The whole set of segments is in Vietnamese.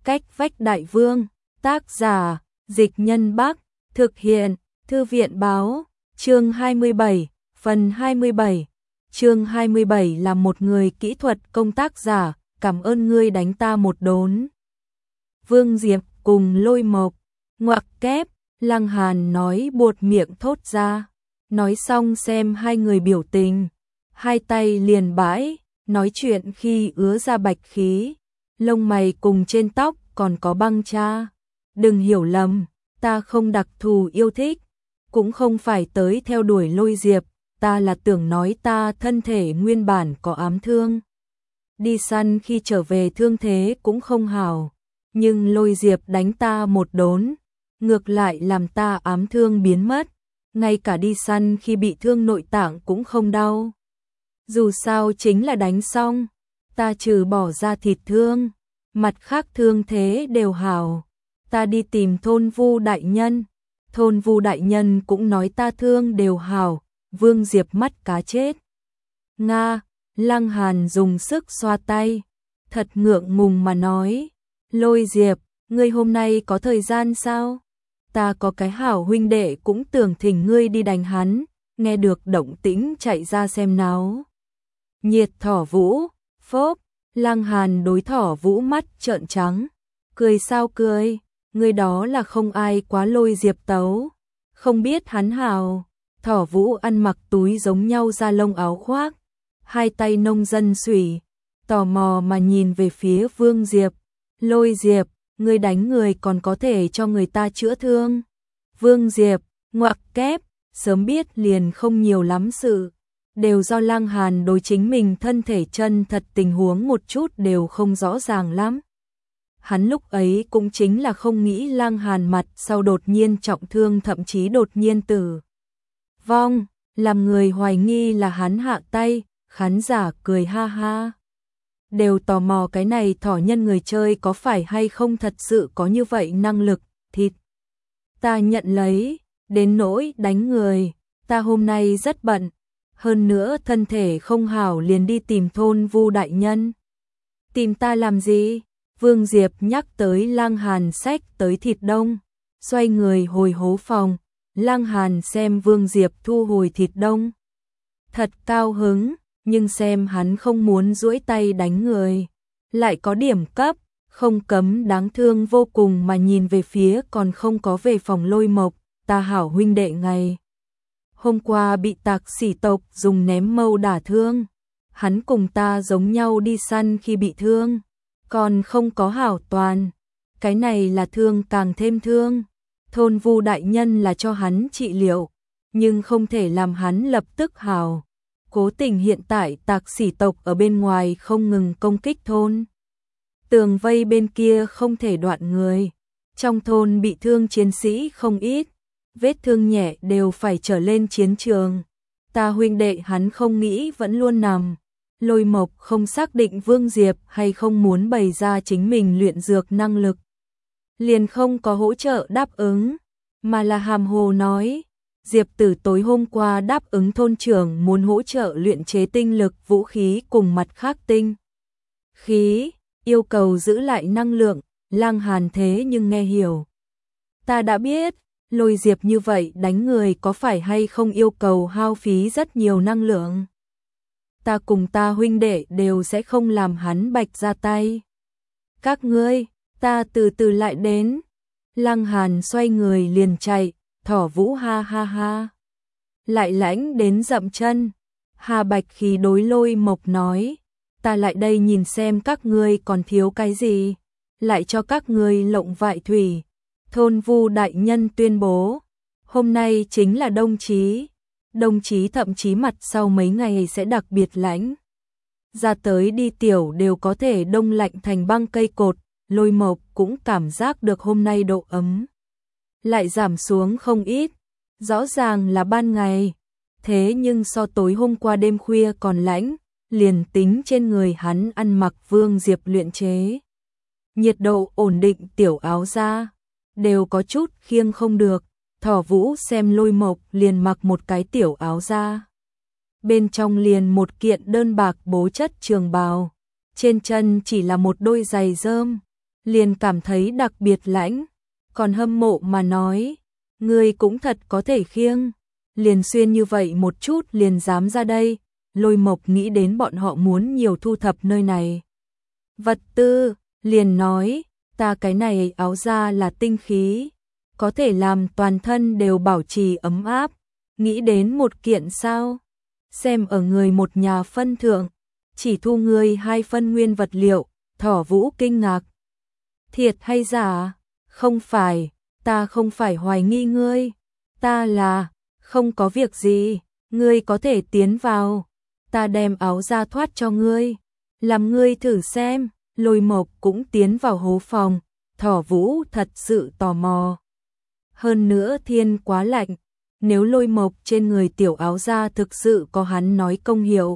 Cách vách đại vương, tác giả, Dịch Nhân Bắc, thực hiện, Thư viện báo, chương 27, phần 27. Chương 27 là một người kỹ thuật công tác giả, cảm ơn ngươi đánh ta một đốn. Vương Diệp cùng Lôi Mộc, ngoặc kép, Lăng Hàn nói buột miệng thốt ra. Nói xong xem hai người biểu tình, hai tay liền bãi, nói chuyện khi ứa ra bạch khí, lông mày cùng trên tóc còn có băng cha. Đừng hiểu lầm, ta không đặc thù yêu thích, cũng không phải tới theo đuổi Lôi Diệp, ta là tưởng nói ta thân thể nguyên bản có ám thương. Đi săn khi trở về thương thế cũng không hảo, nhưng Lôi Diệp đánh ta một đốn, ngược lại làm ta ám thương biến mất, ngay cả đi săn khi bị thương nội tạng cũng không đau. Dù sao chính là đánh xong, ta trừ bỏ ra thịt thương, mặt khác thương thế đều hảo. Ta đi tìm Thôn Vu đại nhân, Thôn Vu đại nhân cũng nói ta thương đều hảo. Vương Diệp mắt cá chết. Nga, Lăng Hàn dùng sức xoa tay, thật ngượng ngùng mà nói, Lôi Diệp, ngươi hôm nay có thời gian sao? Ta có cái hảo huynh đệ cũng tưởng thỉnh ngươi đi đánh hắn, nghe được động tĩnh chạy ra xem náo nhiệt. Thỏ Vũ, phốp, Lăng Hàn đối Thỏ Vũ mắt trợn trắng, cười sao cười, ngươi đó là không ai quá Lôi Diệp tấu, không biết hắn hảo. Thỏ Vũ ăn mặc túi giống nhau da lông áo khoác, hai tay nông dân xủy, tò mò mà nhìn về phía Vương Diệp. Lôi Diệp, ngươi đánh người còn có thể cho người ta chữa thương. Vương Diệp, ngoặc kép, sớm biết liền không nhiều lắm sự, đều do Lăng Hàn đối chính mình thân thể chân thật tình huống một chút đều không rõ ràng lắm. Hắn lúc ấy cũng chính là không nghĩ Lăng Hàn mặt sau đột nhiên trọng thương, thậm chí đột nhiên tử vong, làm người hoài nghi là hắn hạ tay. Khán giả cười ha ha, đều tò mò cái này thỏ nhân người chơi có phải hay không thật sự có như vậy năng lực. Thịt ta nhận lấy, đến nỗi đánh người, ta hôm nay rất bận, hơn nữa thân thể không hảo liền đi tìm Thôn Vu đại nhân. Tìm ta làm gì? Vương Diệp nhắc tới Lăng Hàn xách tới thịt đông, xoay người hồi hố phòng. Lăng Hàn xem Vương Diệp thu hồi thịt đông, thật cao hứng, nhưng xem hắn không muốn duỗi tay đánh người, lại có điểm cấp, không cấm đáng thương vô cùng mà nhìn về phía còn không có về phòng Lôi Mộc. Ta hảo huynh đệ ngày hôm qua bị tạc sỉ tộc dùng ném mâu đả thương, hắn cùng ta giống nhau đi săn khi bị thương, còn không có hảo toàn, cái này là thương càng thêm thương. Thôn Vu đại nhân là cho hắn trị liệu, nhưng không thể làm hắn lập tức hảo. Cố tình hiện tại tạc sỉ tộc ở bên ngoài không ngừng công kích thôn. Tường vây bên kia không thể đoạn người. Trong thôn bị thương chiến sĩ không ít, vết thương nhẹ đều phải trở lên chiến trường. Ta huynh đệ hắn không nghĩ vẫn luôn nằm. Lôi Mộc không xác định Vương Diệp hay không muốn bày ra chính mình luyện dược năng lực, liền không có hỗ trợ đáp ứng, mà là hàm hồ nói, Diệp Tử tối hôm qua đáp ứng thôn trưởng muốn hỗ trợ luyện chế tinh lực vũ khí cùng mặt khác tinh khí, yêu cầu giữ lại năng lượng. Lăng Hàn thế nhưng nghe hiểu. Ta đã biết, Lôi Diệp như vậy đánh người có phải hay không yêu cầu hao phí rất nhiều năng lượng. Ta cùng ta huynh đệ đều sẽ không làm hắn bạch ra tay. Các ngươi, ta từ từ lại đến. Lăng Hàn xoay người liền chạy. Thỏ Vũ ha ha ha, lại lãnh đến dậm chân. Hà Bạch khi đối Lôi Mộc nói, ta lại đây nhìn xem các ngươi còn thiếu cái gì, lại cho các ngươi lộng vại thủy. Thôn Vu đại nhân tuyên bố, hôm nay chính là đồng chí thậm chí mặt sau mấy ngày sẽ đặc biệt lãnh, ra tới đi tiểu đều có thể đông lạnh thành băng cây cột. Lôi Mộc cũng cảm giác được hôm nay độ ấm lại giảm xuống không ít, rõ ràng là ban ngày, thế nhưng so tối hôm qua đêm khuya còn lạnh, liền tính trên người hắn ăn mặc Vương Diệp luyện chế nhiệt độ ổn định tiểu áo da, đều có chút khiêng không được. Thỏ Vũ xem Lôi Mộc liền mặc một cái tiểu áo da, bên trong liền một kiện đơn bạc bố chất trường bào, trên chân chỉ là một đôi giày rơm, liền cảm thấy đặc biệt lãnh, còn hâm mộ mà nói, ngươi cũng thật có thể khiêng, liền xuyên như vậy một chút liền dám ra đây. Lôi Mộc nghĩ đến bọn họ muốn nhiều thu thập nơi này vật tư, liền nói, ta cái này áo da là tinh khí, có thể làm toàn thân đều bảo trì ấm áp, nghĩ đến một kiện sao, xem ở người một nhà phân thượng, chỉ thu ngươi 2 phân nguyên vật liệu. Thỏ Vũ kinh ngạc, thiệt hay giả? Không phải, ta không phải hoài nghi ngươi, ta là, không có việc gì, ngươi có thể tiến vào, ta đem áo da thoát cho ngươi, làm ngươi thử xem. Lôi Mộc cũng tiến vào hố phòng, Thỏ Vũ thật sự tò mò. Hơn nữa thiên quá lạnh, nếu Lôi Mộc trên người tiểu áo da thực sự có hắn nói công hiệu.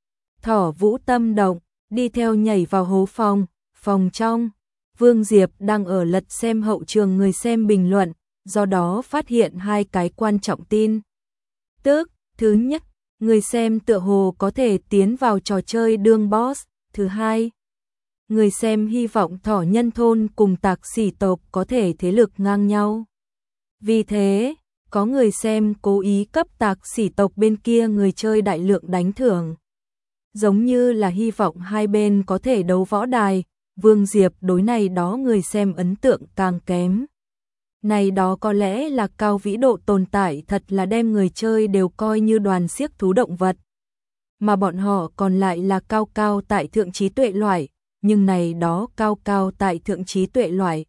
Thỏ Vũ tâm động, đi theo nhảy vào hố phòng, phòng trong, Vương Diệp đang ở lật xem hậu trường người xem bình luận, do đó phát hiện 2 cái quan trọng tin. Tức, thứ nhất, người xem tựa hồ có thể tiến vào trò chơi đương boss, thứ hai, người xem hy vọng Thỏ Nhân thôn cùng Tạc Sỉ tộc có thể thế lực ngang nhau. Vì thế, có người xem cố ý cấp Tạc Sỉ tộc bên kia người chơi đại lượng đánh thưởng. Giống như là hy vọng hai bên có thể đấu võ đài, Vương Diệp đối này đó người xem ấn tượng càng kém. Này đó có lẽ là cao vĩ độ tồn tại thật là đem người chơi đều coi như đoàn xiếc thú động vật. Mà bọn họ còn lại là cao cao tại thượng trí tuệ loại, nhưng này đó cao cao tại thượng trí tuệ loại.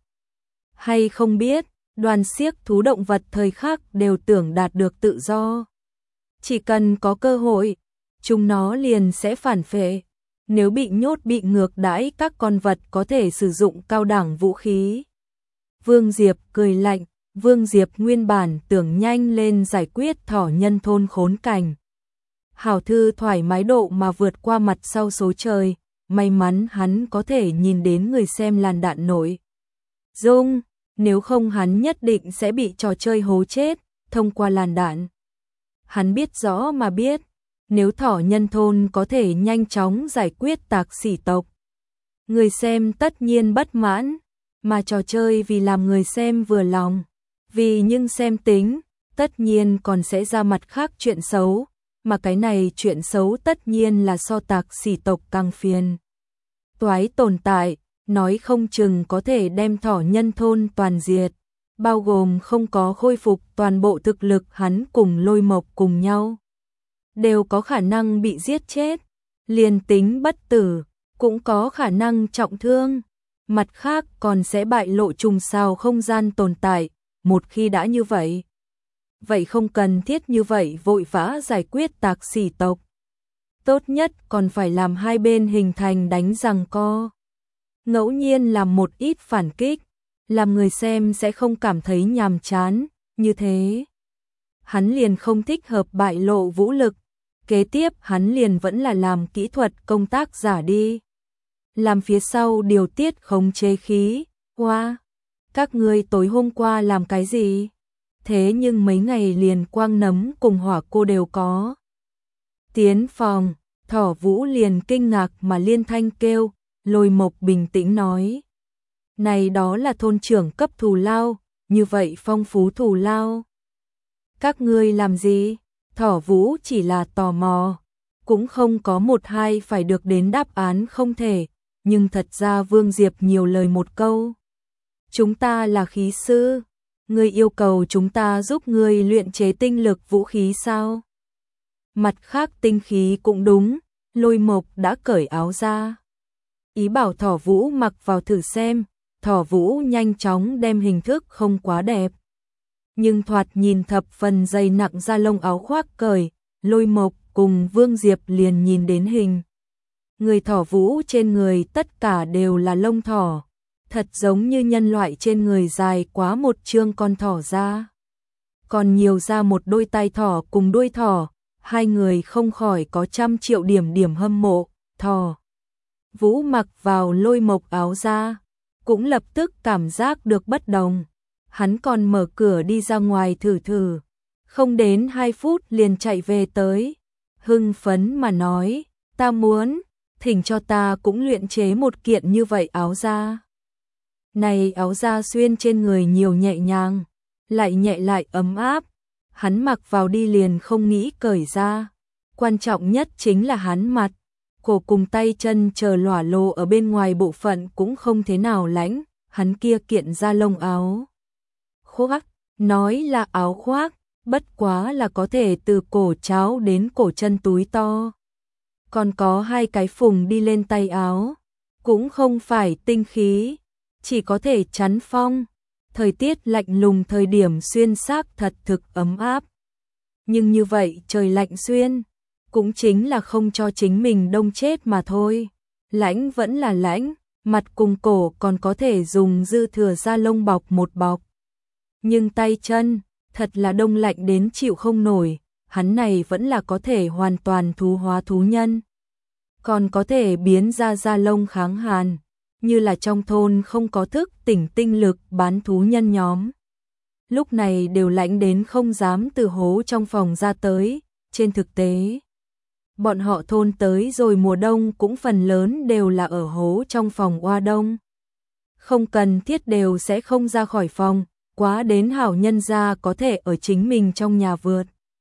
Hay không biết, đoàn xiếc thú động vật thời khắc đều tưởng đạt được tự do. Chỉ cần có cơ hội, chúng nó liền sẽ phản phệ. Nếu bị nhốt bị ngược đãi các con vật có thể sử dụng cao đẳng vũ khí. Vương Diệp cười lạnh, Vương Diệp nguyên bản tưởng nhanh lên giải quyết Thỏ Nhân thôn khốn cảnh. Hảo thư thoải mái độ mà vượt qua mặt sau số trời, may mắn hắn có thể nhìn đến người xem làn đạn nổi dung, nếu không hắn nhất định sẽ bị trò chơi hố chết, thông qua làn đạn. Hắn biết rõ mà biết, nếu Thỏ Nhân thôn có thể nhanh chóng giải quyết Tạc Sỉ tộc, người xem tất nhiên bất mãn, mà trò chơi vì làm người xem vừa lòng, vì nhưng xem tính, tất nhiên còn sẽ ra mặt khác chuyện xấu, mà cái này chuyện xấu tất nhiên là so Tạc Sỉ tộc càng phiền toái tồn tại, nói không chừng có thể đem Thỏ Nhân thôn toàn diệt, bao gồm không có khôi phục toàn bộ thực lực hắn cùng Lôi Mộc cùng nhau. Đều có khả năng bị giết chết, liền tính bất tử, cũng có khả năng trọng thương, mặt khác còn sẽ bại lộ trùng sao không gian tồn tại, một khi đã như vậy. Vậy không cần thiết như vậy vội vã giải quyết Tạc Sỉ tộc. Tốt nhất còn phải làm hai bên hình thành đánh giằng co. Ngẫu nhiên làm một ít phản kích, làm người xem sẽ không cảm thấy nhàm chán, như thế. Hắn liền không thích hợp bại lộ vũ lực, kế tiếp hắn liền vẫn là làm kỹ thuật công tác giả đi. Làm phía sau điều tiết khống chế khí, hoa. Các ngươi tối hôm qua làm cái gì? Thế nhưng mấy ngày liền Quang Nấm cùng Hỏa Cô đều có. Tiến phòng, Thỏ Vũ liền kinh ngạc mà liên thanh kêu, Lôi Mộc bình tĩnh nói. Này đó là thôn trưởng cấp thù lao, như vậy phong phú thù lao. Các ngươi làm gì? Thỏ Vũ chỉ là tò mò, cũng không có một hai phải được đến đáp án không thể, nhưng thật ra Vương Diệp nhiều lời một câu. Chúng ta là khí sư, ngươi yêu cầu chúng ta giúp ngươi luyện chế tinh lực vũ khí sao? Mặt khác tinh khí cũng đúng, Lôi Mộc đã cởi áo ra. Ý bảo Thỏ Vũ mặc vào thử xem, Thỏ Vũ nhanh chóng đem hình thức không quá đẹp. Nhưng thoạt nhìn thập phần dày nặng da lông áo khoác cởi, Lôi Mộc cùng Vương Diệp liền nhìn đến hình. Người Thỏ Vũ trên người tất cả đều là lông thỏ, thật giống như nhân loại trên người dài quá một chương con thỏ ra. Còn nhiều ra một đôi tai thỏ cùng đuôi thỏ, hai người không khỏi có 100 triệu điểm hâm mộ, Thỏ Vũ mặc vào Lôi Mộc áo ra, cũng lập tức cảm giác được bất đồng. Hắn còn mở cửa đi ra ngoài thử, không đến 2 phút liền chạy về tới. Hưng phấn mà nói, ta muốn, thỉnh cho ta cũng luyện chế một kiện như vậy áo ra. Này áo da xuyên trên người nhiều nhẹ nhàng, lại nhẹ lại ấm áp, hắn mặc vào đi liền không nghĩ cởi ra. Quan trọng nhất chính là hắn mặt, cổ cùng tay chân chờ lỏa lồ ở bên ngoài bộ phận cũng không thế nào lánh, hắn kia kiện da lông áo khoác, nói là áo khoác, bất quá là có thể từ cổ cháo đến cổ chân túi to. Còn có hai cái phùng đi lên tay áo, cũng không phải tinh khí, chỉ có thể chắn phong. Thời tiết lạnh lùng thời điểm xuyên xác thật thực ấm áp. Nhưng như vậy trời lạnh xuyên, cũng chính là không cho chính mình đông chết mà thôi. Lãnh vẫn là lãnh, mặt cùng cổ còn có thể dùng dư thừa da lông bọc một bọc. Nhưng tay chân, thật là đông lạnh đến chịu không nổi, hắn này vẫn là có thể hoàn toàn thú hóa thú nhân. Còn có thể biến ra da lông kháng hàn, như là trong thôn không có thức tỉnh tinh lực bán thú nhân nhóm. Lúc này đều lạnh đến không dám từ hố trong phòng ra tới, trên thực tế. Bọn họ thôn tới rồi mùa đông cũng phần lớn đều là ở hố trong phòng oa đông. Không cần thiết đều sẽ không ra khỏi phòng, quá đến hảo nhân gia có thể ở chính mình trong nhà vượt.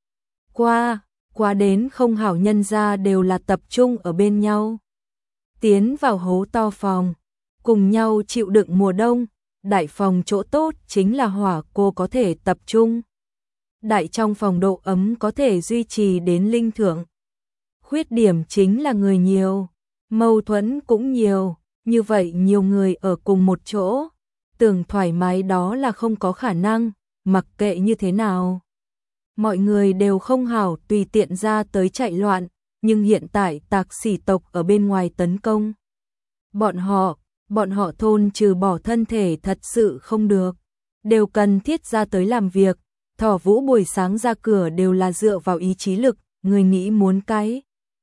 Quá đến không hảo nhân gia đều là tập trung ở bên nhau. Tiến vào hố to phòng, cùng nhau chịu đựng mùa đông, đại phòng chỗ tốt chính là hỏa cô có thể tập trung. Đại trong phòng độ ấm có thể duy trì đến linh thượng. Khuyết điểm chính là người nhiều, mâu thuẫn cũng nhiều, như vậy nhiều người ở cùng một chỗ, tưởng thoải mái đó là không có khả năng, mặc kệ như thế nào. Mọi người đều không hảo tùy tiện ra tới chạy loạn, nhưng hiện tại tạc sỉ tộc ở bên ngoài tấn công. Bọn họ thôn trừ bỏ thân thể thật sự không được, đều cần thiết ra tới làm việc. Thỏ Vũ buổi sáng ra cửa đều là dựa vào ý chí lực, người nghĩ muốn cái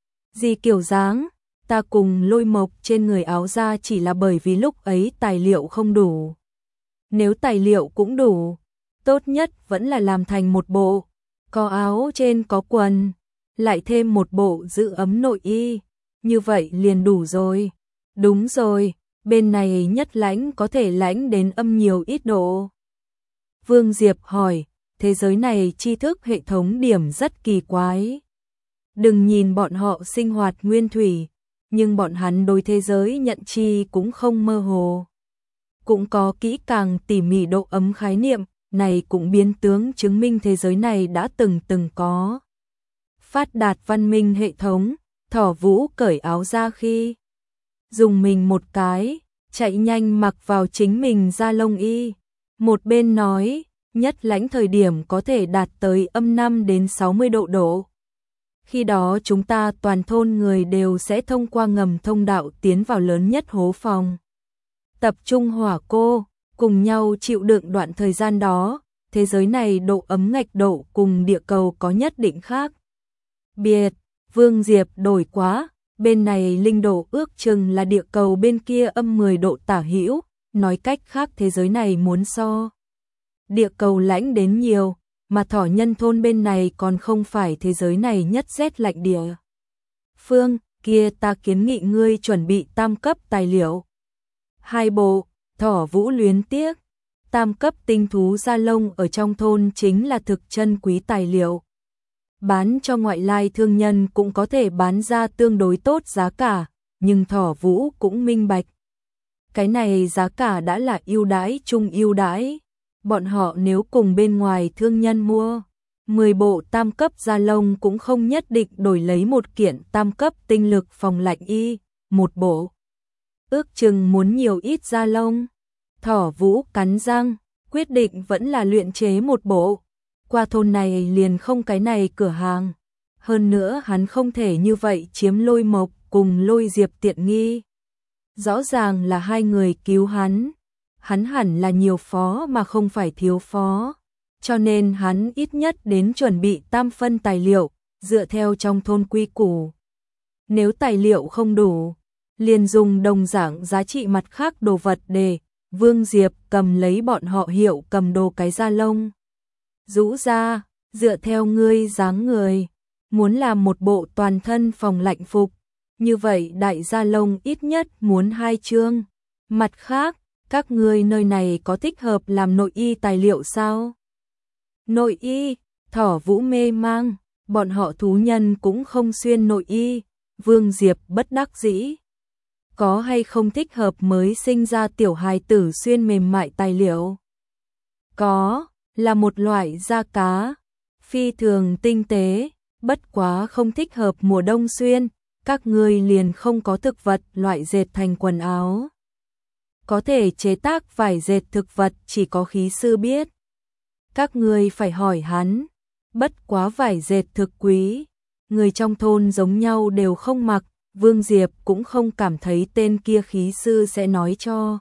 gì kiểu dáng, ta cùng Lôi Mộc trên người áo ra chỉ là bởi vì lúc ấy tài liệu không đủ. Nếu tài liệu cũng đủ, tốt nhất vẫn là làm thành một bộ, có áo trên có quần, lại thêm một bộ giữ ấm nội y, như vậy liền đủ rồi. Đúng rồi, bên này nhất lãnh có thể lãnh đến âm nhiều ít độ. Vương Diệp hỏi, thế giới này tri thức hệ thống điểm rất kỳ quái. Đừng nhìn bọn họ sinh hoạt nguyên thủy, nhưng bọn hắn đối thế giới nhận chi cũng không mơ hồ. Cũng có kỹ càng tỉ mỉ độ ấm khái niệm, này cũng biến tướng chứng minh thế giới này đã từng có. Phát đạt văn minh hệ thống, Thỏ Vũ cởi áo ra khi dùng mình một cái, chạy nhanh mặc vào chính mình da lông y. Một bên nói, nhất lãnh thời điểm có thể đạt tới âm 5 đến 60 độ. Khi đó chúng ta toàn thôn người đều sẽ thông qua ngầm thông đạo tiến vào lớn nhất hố phòng. Tập trung hỏa cô, cùng nhau chịu đựng đoạn thời gian đó, thế giới này độ ấm ngạch độ cùng địa cầu có nhất định khác biệt. Vương Diệp đổi quá, bên này linh độ ước chừng là địa cầu bên kia âm 10 độ tả hữu, nói cách khác thế giới này muốn so địa cầu lạnh đến nhiều, mà thỏ nhân thôn bên này còn không phải thế giới này nhất rét lạnh địa phương, kia ta kiến nghị ngươi chuẩn bị tam cấp tài liệu. 2 bộ, Thỏ Vũ luyến tiếc, tam cấp tinh thú da lông ở trong thôn chính là thực chân quý tài liệu. Bán cho ngoại lai thương nhân cũng có thể bán ra tương đối tốt giá cả, nhưng Thỏ Vũ cũng minh bạch. Cái này giá cả đã là ưu đãi chung ưu đãi. Bọn họ nếu cùng bên ngoài thương nhân mua 10 bộ tam cấp da lông cũng không nhất định đổi lấy một kiện tam cấp tinh lực phòng lạnh y, một bộ. Ước chừng muốn nhiều ít da lông. Thỏ Vũ cắn răng, quyết định vẫn là luyện chế một bộ. Qua thôn này liền không cái này cửa hàng. Hơn nữa hắn không thể như vậy chiếm Lôi Mộc cùng Lôi Diệp tiện nghi. Rõ ràng là hai người cứu hắn. Hắn hẳn là nhiều phó mà không phải thiếu phó. Cho nên hắn ít nhất đến chuẩn bị tam phân tài liệu, dựa theo trong thôn quy củ. Nếu tài liệu không đủ, liền dùng đồng dạng giá trị mặt khác đồ vật để Vương Diệp cầm lấy bọn họ hiệu cầm đồ cái da lông. Rũ ra, dựa theo ngươi dáng người, muốn làm một bộ toàn thân phòng lạnh phục, như vậy đại da lông ít nhất muốn 2 chương. Mặt khác, Các ngươi nơi này có thích hợp làm nội y tài liệu sao? Nội y, Thỏ Vũ mê mang, bọn họ thú nhân cũng không xuyên nội y, Vương Diệp bất đắc dĩ. Có hay không thích hợp mới sinh ra tiểu hài tử xuyên mềm mại tài liệu? Có, là một loại da cá, phi thường tinh tế, bất quá không thích hợp mùa đông xuyên, các ngươi liền không có thực vật loại dệt thành quần áo. Có thể chế tác vải dệt thực vật chỉ có khí sư biết. Các ngươi phải hỏi hắn, bất quá vải dệt thực quý, người trong thôn giống nhau đều không mặc, Vương Diệp cũng không cảm thấy tên kia khí sư sẽ nói cho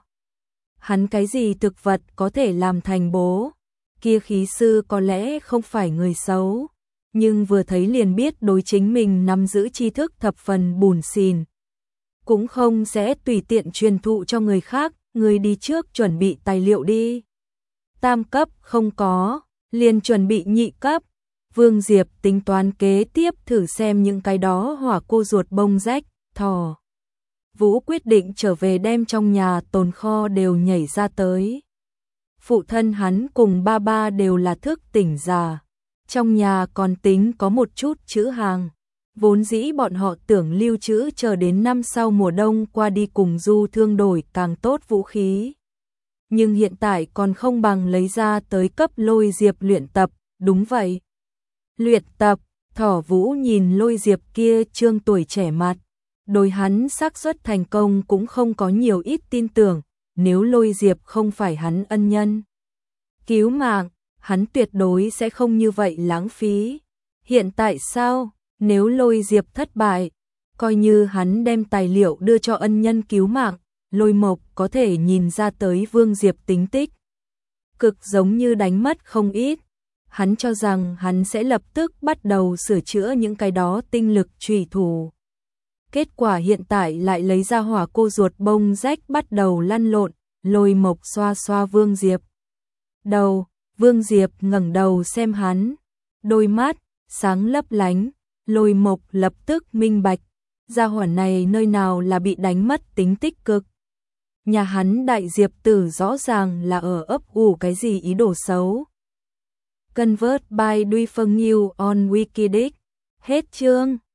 hắn cái gì thực vật có thể làm thành bố. Kia khí sư có lẽ không phải người xấu, nhưng vừa thấy liền biết đối chính mình nắm giữ tri thức thập phần bủn xỉn. Cũng không sẽ tùy tiện truyền thụ cho người khác, người đi trước chuẩn bị tài liệu đi. Tam cấp không có, liền chuẩn bị nhị cấp. Vương Diệp tính toán kế tiếp thử xem những cái đó hỏa cô ruột bông rách, Thỏ Vũ quyết định trở về đem trong nhà tồn kho đều nhảy ra tới. Phụ thân hắn cùng ba ba đều là thức tỉnh già, trong nhà còn tính có một chút trữ hàng. Vốn dĩ bọn họ tưởng lưu trữ chờ đến năm sau mùa đông qua đi cùng du thương đổi càng tốt vũ khí. Nhưng hiện tại còn không bằng lấy ra tới cấp Lôi Diệp luyện tập, đúng vậy. Luyện tập, Thỏ Vũ nhìn Lôi Diệp kia trương tuổi trẻ mặt, đối hắn xác suất thành công cũng không có nhiều ít tin tưởng, nếu Lôi Diệp không phải hắn ân nhân cứu mạng, hắn tuyệt đối sẽ không như vậy lãng phí. Hiện tại sao, nếu Lôi Diệp thất bại, coi như hắn đem tài liệu đưa cho ân nhân cứu mạng, Lôi Mộc có thể nhìn ra tới Vương Diệp tính tích cực giống như đánh mất không ít. Hắn cho rằng hắn sẽ lập tức bắt đầu sửa chữa những cái đó tinh lực trùy thủ. Kết quả hiện tại lại lấy ra hỏa cô ruột bông rách bắt đầu lăn lộn, Lôi Mộc xoa xoa Vương Diệp đầu, Vương Diệp ngẩng đầu xem hắn, đôi mắt sáng lấp lánh, Lôi Mộc lập tức minh bạch, gia hỏa này nơi nào là bị đánh mất tính tích cực. Nhà hắn đại Diệp tử rõ ràng là ở ấp ủ cái gì ý đồ xấu. Convert by Duy Phân New on Wikileaks. Hết chương.